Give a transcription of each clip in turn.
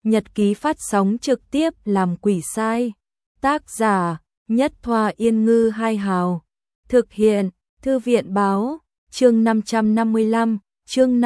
Nhật ký phát sóng trực tiếp làm quỷ sai. Tác giả Nhất Thoa Yên Ngư Hai Hào. Thực hiện Thư viện Báo. Chương 555, chương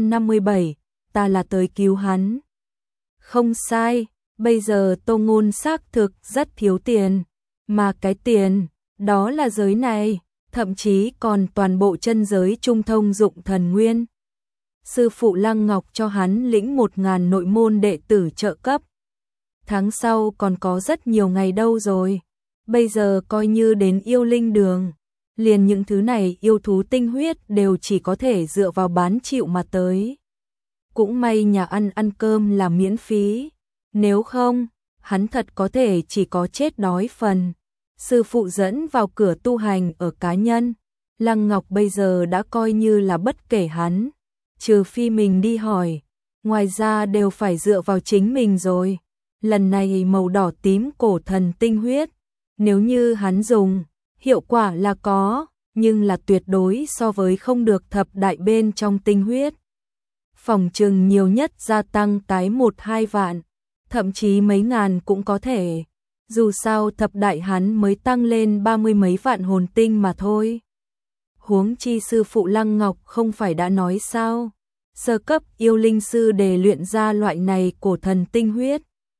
557, ta là tới cứu hắn. Không sai, bây giờ Tô Ngôn xác thực rất thiếu tiền, mà cái tiền đó là giới này, thậm chí còn toàn bộ chân giới trung thông dụng thần nguyên. Sư phụ Lăng Ngọc cho hắn lĩnh 1.000 nội môn đệ tử trợ cấp. Tháng sau còn có rất nhiều ngày đâu rồi. Bây giờ coi như đến yêu linh đường, liền những thứ này yêu thú tinh huyết đều chỉ có thể dựa vào bán chịu mà tới. Cũng may nhà ăn cơm là miễn phí, nếu không, hắn thật có thể chỉ có chết đói phần. Sư phụ dẫn vào cửa tu hành ở cá nhân, Lăng Ngọc bây giờ đã coi như là bất kể hắn, trừ phi mình đi hỏi, ngoài ra đều phải dựa vào chính mình rồi. Lần này màu đỏ tím cổ thần tinh huyết, nếu như hắn dùng, hiệu quả là có, nhưng là tuyệt đối so với không được thập đại bên trong tinh huyết. Phòng trừng nhiều nhất gia tăng cái 1-2 vạn, thậm chí mấy ngàn cũng có thể. Dù sao thập đại hắn mới tăng lên 30 mấy vạn hồn tinh mà thôi. Huống chi sư phụ Lăng Ngọc không phải đã nói sao? Sơ cấp yêu linh sư để luyện ra loại này cổ thần tinh huyết.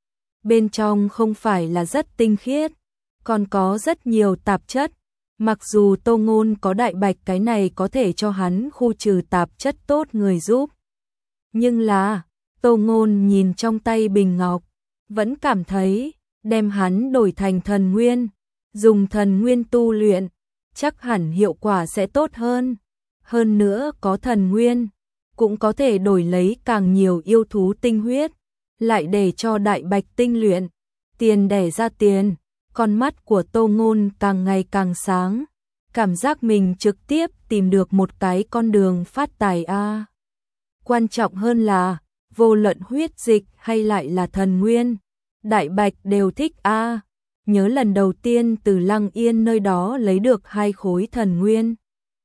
Bên trong không phải là rất tinh khiết, còn có rất nhiều tạp chất. Mặc dù Tô Ngôn có đại bạch cái này có thể cho hắn khu trừ tạp chất tốt người giúp. Nhưng là, Tô Ngôn nhìn trong tay bình ngọc, vẫn cảm thấy, đem hắn đổi thành thần nguyên, dùng thần nguyên tu luyện, chắc hẳn hiệu quả sẽ tốt hơn. Hơn nữa có thần nguyên, cũng có thể đổi lấy càng nhiều yêu thú tinh huyết, lại để cho đại bạch tinh luyện, tiền đẻ ra tiền. Con mắt của Tô Ngôn càng ngày càng sáng, cảm giác mình trực tiếp tìm được một cái con đường phát tài a. Quan trọng hơn là, vô luận huyết dịch hay lại là thần nguyên, đại bạch đều thích a. Nhớ lần đầu tiên từ Lăng Yên nơi đó lấy được 2 khối thần nguyên,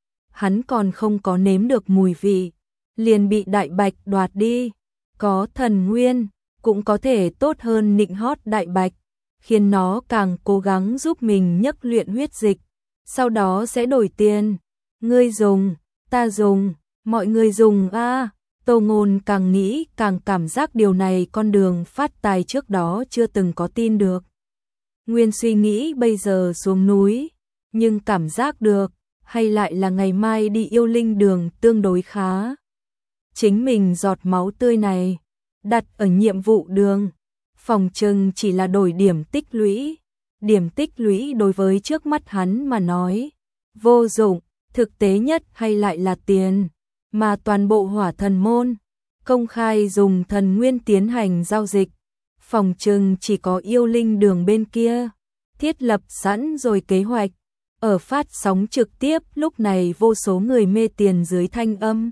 hắn còn không có nếm được mùi vị, liền bị đại bạch đoạt đi. Có thần nguyên, cũng có thể tốt hơn nịnh hót đại bạch, khiến nó càng cố gắng giúp mình nhấc luyện huyết dịch, sau đó sẽ đổi tiền. Ngươi dùng, ta dùng, mọi người dùng a. Tô Ngôn càng nghĩ càng cảm giác điều này con đường phát tài trước đó chưa từng có tin được. Nguyên suy nghĩ bây giờ xuống núi, nhưng cảm giác được, hay lại là ngày mai đi yêu linh đường tương đối khá. Chính mình giọt máu tươi này, đặt ở nhiệm vụ đường, phòng trừng chỉ là đổi điểm tích lũy. Điểm tích lũy đối với trước mắt hắn mà nói, vô dụng, thực tế nhất hay lại là tiền, mà toàn bộ hỏa thần môn, công khai dùng thần nguyên tiến hành giao dịch. Phòng trừng chỉ có yêu linh đường bên kia, thiết lập sẵn rồi kế hoạch. Ở phát sóng trực tiếp lúc này vô số người mê tiền dưới thanh âm.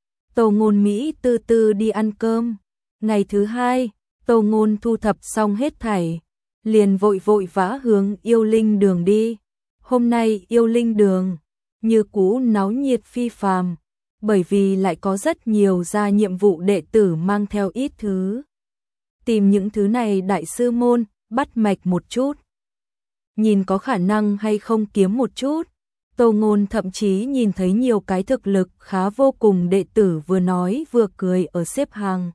Tô Ngôn Mỹ từ từ đi ăn cơm. Ngày thứ 2, Tô Ngôn thu thập xong hết thảy, liền vội vã hướng yêu linh đường đi. Hôm nay yêu linh đường, như cũ náo nhiệt phi phàm, bởi vì lại có rất nhiều ra nhiệm vụ đệ tử mang theo ít thứ. Tìm những thứ này đại sư môn, bắt mạch một chút. Nhìn có khả năng hay không kiếm một chút. Tô Ngôn thậm chí nhìn thấy nhiều cái thực lực khá vô cùng đệ tử vừa nói vừa cười ở xếp hàng.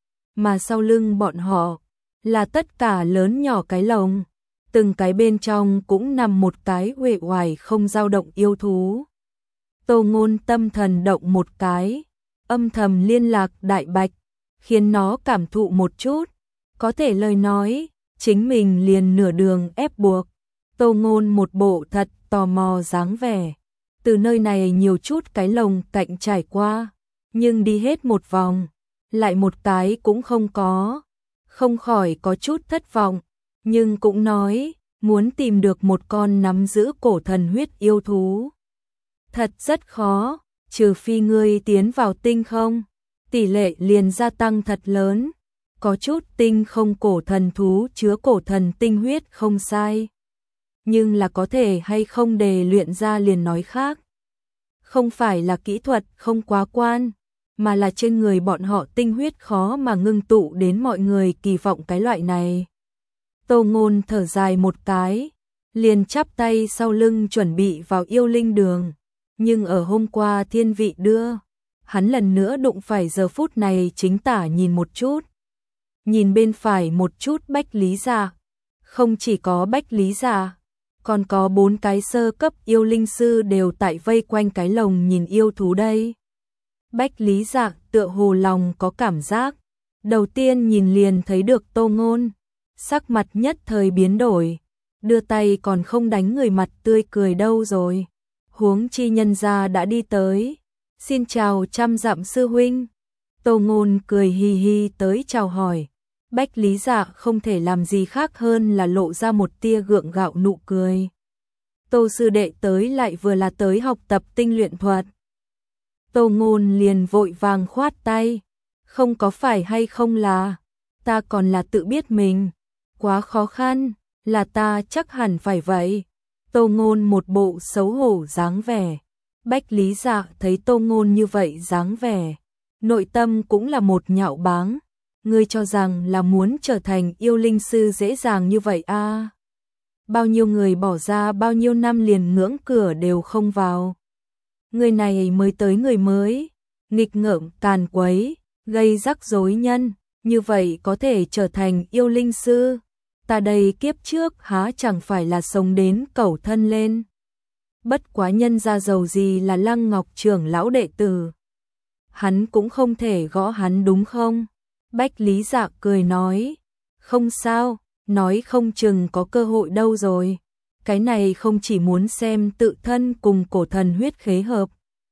Mà sau lưng bọn họ, là tất cả lớn nhỏ cái lồng. Từng cái bên trong cũng nằm một cái uể oải không dao động yêu thú. Tô Ngôn tâm thần động một cái, âm thầm liên lạc đại bạch, khiến nó cảm thụ một chút. Có thể lời nói, chính mình liền nửa đường ép buộc. Tô Ngôn một bộ thật tò mò dáng vẻ, từ nơi này nhiều chút cái lồng cạnh trải qua, nhưng đi hết một vòng, lại một cái cũng không có, không khỏi có chút thất vọng, nhưng cũng nói, muốn tìm được một con nắm giữ cổ thần huyết yêu thú. Thật rất khó, trừ phi ngươi tiến vào tinh không, tỷ lệ liền gia tăng thật lớn, có chút tinh không cổ thần thú chứa cổ thần tinh huyết không sai. Nhưng là có thể hay không đề luyện ra liền nói khác. Không phải là kỹ thuật không quá quan, mà là trên người bọn họ tinh huyết khó mà ngưng tụ đến mọi người kỳ vọng cái loại này. Tô Ngôn thở dài một cái, liền chắp tay sau lưng chuẩn bị vào yêu linh đường, nhưng ở hôm qua thiên vị đưa, hắn lần nữa đụng phải giờ phút này chính tả nhìn một chút. Nhìn bên phải một chút Bách Lý Dạ, không chỉ có Bách Lý Dạ, còn có 4 cái sơ cấp yêu linh sư đều tại vây quanh cái lồng nhìn yêu thú đây. Bách Lý Dạ tựa hồ lòng có cảm giác, đầu tiên nhìn liền thấy được Tô Ngôn, sắc mặt nhất thời biến đổi, đưa tay còn không đánh người mặt tươi cười đâu rồi. Huống chi nhân gia đã đi tới, xin chào trăm dặm sư huynh. Tô Ngôn cười hì hì tới chào hỏi. Bách Lý Dạ không thể làm gì khác hơn là lộ ra một tia gượng gạo nụ cười. Tô sư đệ tới lại vừa là tới học tập tinh luyện thuật. Tô Ngôn liền vội vàng khoát tay, không có phải hay không là, ta còn là tự biết mình, quá khó khăn, là ta chắc hẳn phải vậy. Tô Ngôn một bộ xấu hổ dáng vẻ. Bách Lý Dạ thấy Tô Ngôn như vậy dáng vẻ, nội tâm cũng là một nhạo báng. Ngươi cho rằng là muốn trở thành yêu linh sư dễ dàng như vậy à? Bao nhiêu người bỏ ra bao nhiêu năm liền ngưỡng cửa đều không vào. Người này mới tới người mới, nghịch ngợm càn quấy, gây rắc rối nhân, như vậy có thể trở thành yêu linh sư. Ta đây kiếp trước há chẳng phải là sống đến cẩu thân lên. Bất quá nhân ra giàu gì là Lăng Ngọc trưởng lão đệ tử. Hắn cũng không thể gõ hắn đúng không? Bách Lý Dạ cười nói, không sao, nói không chừng có cơ hội đâu rồi. Cái này không chỉ muốn xem tự thân cùng cổ thần huyết khế hợp,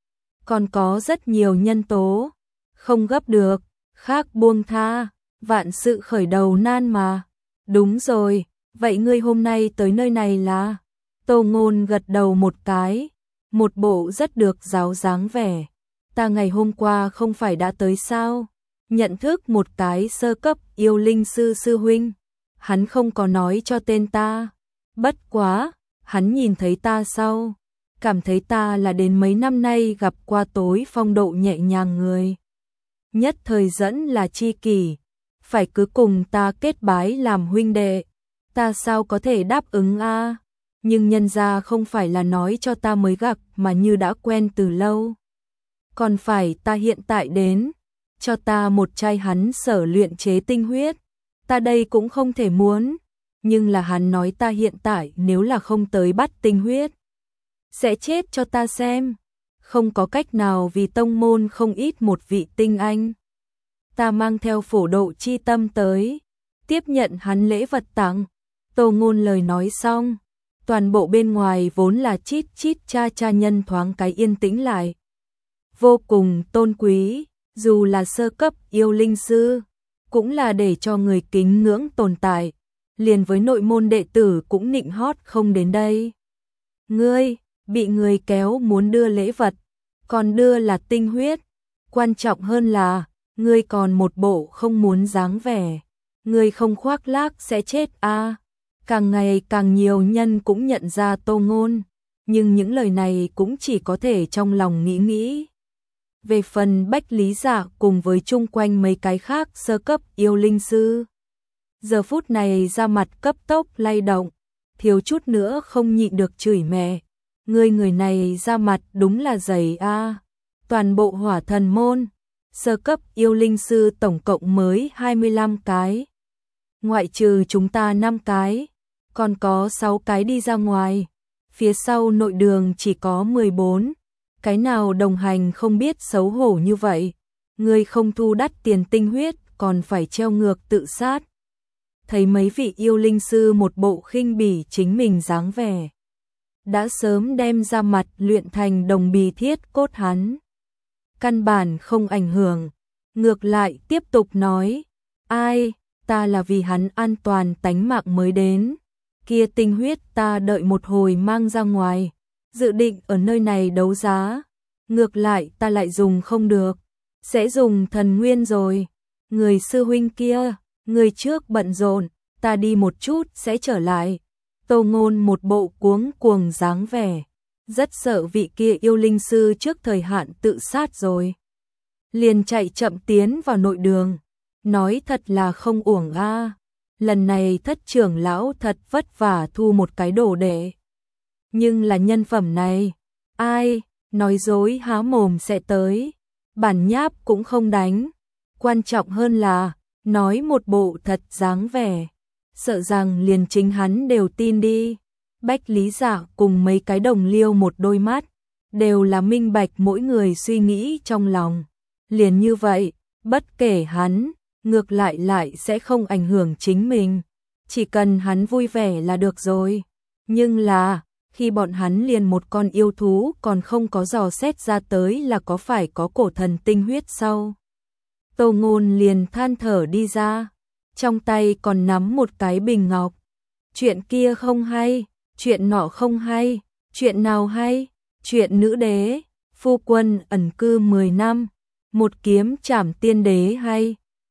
còn có rất nhiều nhân tố, không gấp được, khác buông tha, vạn sự khởi đầu nan mà. Đúng rồi, vậy ngươi hôm nay tới nơi này là? Tô Ngôn gật đầu một cái, một bộ rất được giáo dáng vẻ. Ta ngày hôm qua không phải đã tới sao? Nhận thức một cái sơ cấp yêu linh sư sư huynh, hắn không có nói cho tên ta. Bất quá, hắn nhìn thấy ta sau, cảm thấy ta là đến mấy năm nay gặp qua tối phong độ nhẹ nhàng người. Nhất thời dẫn là chi kỷ, phải cứ cùng ta kết bái làm huynh đệ. Ta sao có thể đáp ứng a? Nhưng nhân gia không phải là nói cho ta mới gặp mà như đã quen từ lâu. Còn phải ta hiện tại đến, cho ta một chai hắn sở luyện chế tinh huyết. Ta đây cũng không thể muốn, nhưng là hắn nói ta hiện tại nếu là không tới bắt tinh huyết, sẽ chết cho ta xem. Không có cách nào vì tông môn không ít một vị tinh anh. Ta mang theo phổ độ chi tâm tới, tiếp nhận hắn lễ vật tặng. Tô Ngôn lời nói xong, toàn bộ bên ngoài vốn là chít chít cha cha nhân thoáng cái yên tĩnh lại. Vô cùng tôn quý, dù là sơ cấp yêu linh sư, cũng là để cho người kính ngưỡng tồn tại, liền với nội môn đệ tử cũng nịnh hót không đến đây. Ngươi, bị người kéo muốn đưa lễ vật, còn đưa là tinh huyết, quan trọng hơn là, ngươi còn một bộ không muốn dáng vẻ, ngươi không khoác lác sẽ chết a. Càng ngày càng nhiều nhân cũng nhận ra Tô Ngôn, nhưng những lời này cũng chỉ có thể trong lòng nghĩ nghĩ. Về phần Bách Lý Dạ cùng với chung quanh mấy cái khác sơ cấp yêu linh sư, giờ phút này ra mặt cấp tốc lay động, thiếu chút nữa không nhịn được chửi mẹ. Người này ra mặt đúng là dày a. Toàn bộ Hỏa Thần môn, sơ cấp yêu linh sư tổng cộng mới 25 cái. Ngoại trừ chúng ta 5 cái, còn có 6 cái đi ra ngoài. Phía sau nội đường chỉ có 14. Cái nào đồng hành không biết xấu hổ như vậy, người không thu đắt tiền tinh huyết còn phải treo ngược tự sát. Thấy mấy vị yêu linh sư một bộ khinh bỉ chính mình dáng vẻ, đã sớm đem ra mặt luyện thành đồng bì thiết cốt hắn. Căn bản không ảnh hưởng, ngược lại tiếp tục nói, ai, ta là vì hắn an toàn tánh mạng mới đến, kia tinh huyết ta đợi một hồi mang ra ngoài. Dự định ở nơi này đấu giá, ngược lại ta lại dùng không được, sẽ dùng thần nguyên rồi. Người sư huynh kia, người trước bận rộn, ta đi một chút sẽ trở lại. Tô Ngôn một bộ cuống cuồng dáng vẻ, rất sợ vị kia yêu linh sư trước thời hạn tự sát rồi. liền chạy chậm tiến vào nội đường, nói thật là không uổng a. Lần này Thất trưởng lão thật vất vả thu một cái đồ đệ. Nhưng là nhân phẩm này, ai, nói dối há mồm sẽ tới, bản nháp cũng không đánh. Quan trọng hơn là, nói một bộ thật dáng vẻ, sợ rằng liền chính hắn đều tin đi. Bách Lý Dạ cùng mấy cái đồng liêu một đôi mắt, đều là minh bạch mỗi người suy nghĩ trong lòng. Liền như vậy, bất kể hắn, ngược lại sẽ không ảnh hưởng chính mình. Chỉ cần hắn vui vẻ là được rồi. Nhưng là, khi bọn hắn liền một con yêu thú còn không có dò xét ra tới là có phải có cổ thần tinh huyết sau. Tô Ngôn liền than thở đi ra, trong tay còn nắm một cái bình ngọc. Chuyện kia không hay, chuyện nọ không hay, chuyện nào hay? Chuyện nữ đế, phu quân ẩn cư 10 năm, một kiếm trảm tiên đế hay,